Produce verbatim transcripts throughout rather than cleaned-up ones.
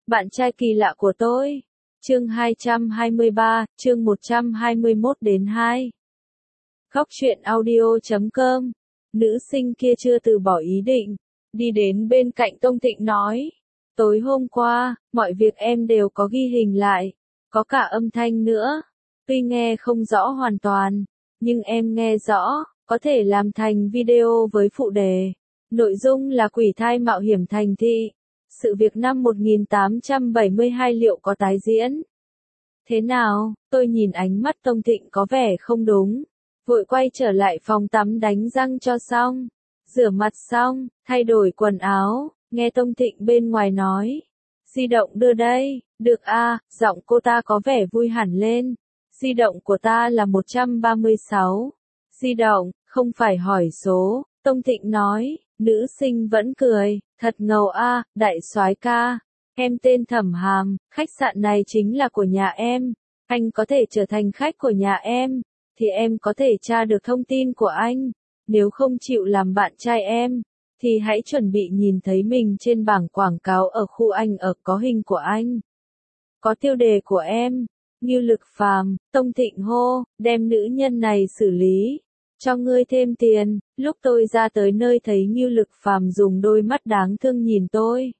Bạn trai kỳ lạ của tôi. Chương hai trăm hai mươi ba, chương một trăm hai mươi mốt đến hai. Góc truyện audio chấm com. Nữ sinh kia chưa từ bỏ ý định, đi đến bên cạnh Tông Thịnh nói. Tối hôm qua, mọi việc em đều có ghi hình lại, có cả âm thanh nữa. Tuy nghe không rõ hoàn toàn, nhưng em nghe rõ, có thể làm thành video với phụ đề. Nội dung là quỷ thai mạo hiểm thành thị. Sự việc năm một nghìn tám trăm bảy mươi hai liệu có tái diễn? Thế nào? Tôi nhìn ánh mắt Tông Thịnh có vẻ không đúng. Vội quay trở lại phòng tắm đánh răng cho xong. Rửa mặt xong, thay đổi quần áo, nghe Tông Thịnh bên ngoài nói. Di động đưa đây, được à, giọng cô ta có vẻ vui hẳn lên. Di động của ta là một trăm ba mươi sáu. Di động, không phải hỏi số, Tông Thịnh nói. Nữ sinh vẫn cười, thật ngầu a, đại soái ca. Em tên Thẩm Hàm, khách sạn này chính là của nhà em. Anh có thể trở thành khách của nhà em, thì em có thể tra được thông tin của anh. Nếu không chịu làm bạn trai em, thì hãy chuẩn bị nhìn thấy mình trên bảng quảng cáo ở khu anh ở có hình của anh. Có tiêu đề của em, Ngưu Lực Phàm, Tông Thịnh hô, đem nữ nhân này xử lý. Cho ngươi thêm tiền. Lúc tôi ra tới nơi thấy Ngưu Lực Phàm dùng đôi mắt đáng thương nhìn tôi.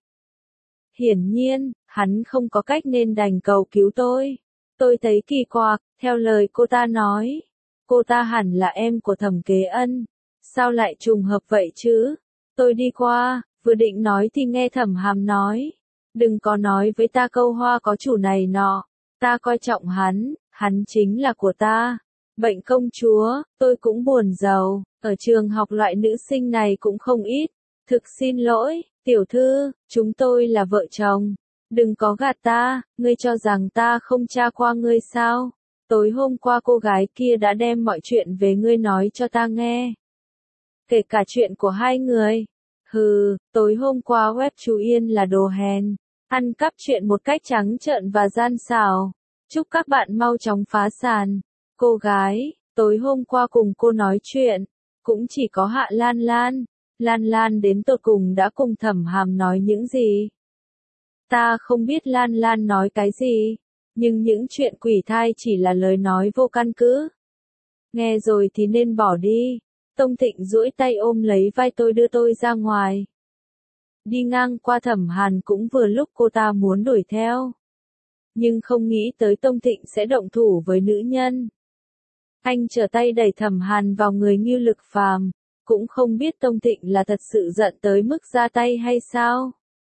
Hiển nhiên, hắn không có cách nên đành cầu cứu tôi. Tôi thấy kỳ quặc, theo lời cô ta nói. Cô ta hẳn là em của Thẩm Kế Ân. Sao lại trùng hợp vậy chứ? Tôi đi qua, vừa định nói thì nghe Thẩm Hàm nói. Đừng có nói với ta câu hoa có chủ này nọ. Ta coi trọng hắn, hắn chính là của ta. Bệnh công chúa, tôi cũng buồn giàu, ở trường học loại nữ sinh này cũng không ít. Thực xin lỗi, tiểu thư, chúng tôi là vợ chồng. Đừng có gạt ta, ngươi cho rằng ta không tra qua ngươi sao? Tối hôm qua cô gái kia đã đem mọi chuyện về ngươi nói cho ta nghe. Kể cả chuyện của hai người. Hừ, tối hôm qua web chú Yên là đồ hèn. Ăn cắp chuyện một cách trắng trợn và gian xảo. Chúc các bạn mau chóng phá sản. Cô gái, tối hôm qua cùng cô nói chuyện, cũng chỉ có Hạ Lan Lan. Lan Lan đến tột cùng đã cùng Thẩm Hàm nói những gì? Ta không biết Lan Lan nói cái gì, nhưng những chuyện quỷ thai chỉ là lời nói vô căn cứ. Nghe rồi thì nên bỏ đi. Tông Thịnh duỗi tay ôm lấy vai tôi đưa tôi ra ngoài. Đi ngang qua Thẩm Hàn cũng vừa lúc cô ta muốn đuổi theo. Nhưng không nghĩ tới Tông Thịnh sẽ động thủ với nữ nhân. Anh trở tay đẩy Thẩm Hàn vào người Ngưu Lực Phàm, cũng không biết Tông Thịnh là thật sự giận tới mức ra tay hay sao.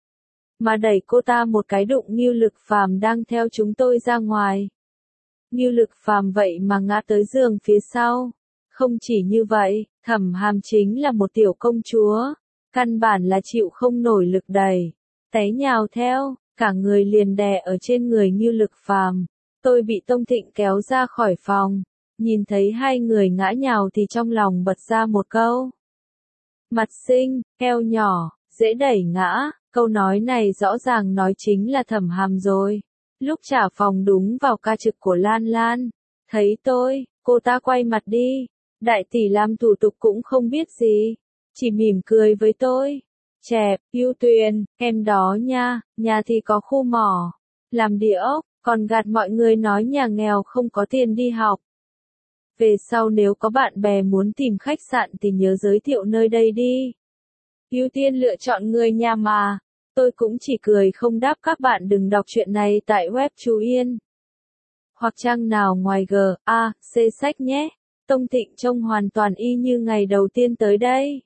Mà đẩy cô ta một cái đụng Ngưu Lực Phàm đang theo chúng tôi ra ngoài. Ngưu Lực Phàm vậy mà ngã tới giường phía sau. Không chỉ như vậy, Thẩm Hàm chính là một tiểu công chúa, căn bản là chịu không nổi lực đẩy, té nhào theo, cả người liền đè ở trên người Ngưu Lực Phàm. Tôi bị Tông Thịnh kéo ra khỏi phòng. Nhìn thấy hai người ngã nhào thì trong lòng bật ra một câu. Mặt xinh, eo nhỏ, dễ đẩy ngã, câu nói này rõ ràng nói chính là Thẩm Hàm rồi. Lúc trả phòng đúng vào ca trực của Lan Lan, thấy tôi, cô ta quay mặt đi. Đại tỷ làm thủ tục cũng không biết gì, chỉ mỉm cười với tôi. Chẹp, Ưu Tuyền, em đó nha, nhà thì có khu mỏ, làm địa ốc, còn gạt mọi người nói nhà nghèo không có tiền đi học. Về sau nếu có bạn bè muốn tìm khách sạn thì nhớ giới thiệu nơi đây đi. Ưu tiên lựa chọn người nhà mà. Tôi cũng chỉ cười không đáp. Các bạn đừng đọc chuyện này tại web chú Yên. Hoặc trang nào ngoài G, A, C sách nhé. Tông Thịnh trông hoàn toàn y như ngày đầu tiên tới đây.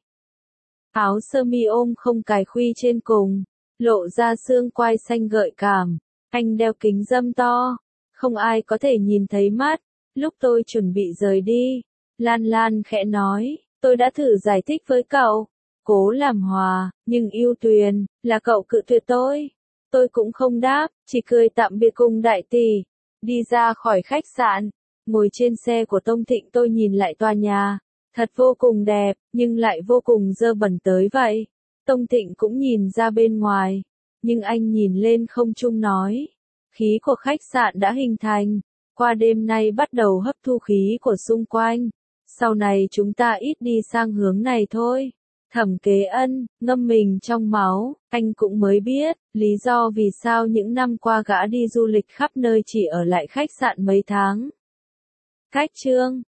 Áo sơ mi ôm không cài khuy trên cùng, lộ ra xương quai xanh gợi cảm. Anh đeo kính râm to, không ai có thể nhìn thấy mắt. Lúc tôi chuẩn bị rời đi, Lan Lan khẽ nói, tôi đã thử giải thích với cậu, cố làm hòa, nhưng Ưu Tuyền, là cậu cự tuyệt tôi. Tôi cũng không đáp, chỉ cười tạm biệt cùng đại tỷ, đi ra khỏi khách sạn. Ngồi trên xe của Tông Thịnh tôi nhìn lại tòa nhà, thật vô cùng đẹp, nhưng lại vô cùng dơ bẩn tới vậy. Tông Thịnh cũng nhìn ra bên ngoài, nhưng anh nhìn lên không trung nói, khí của khách sạn đã hình thành. Qua đêm nay bắt đầu hấp thu khí của xung quanh. Sau này chúng ta ít đi sang hướng này thôi. Thẩm Kế Ân, ngâm mình trong máu, anh cũng mới biết, lý do vì sao những năm qua gã đi du lịch khắp nơi chỉ ở lại khách sạn mấy tháng. Cách chương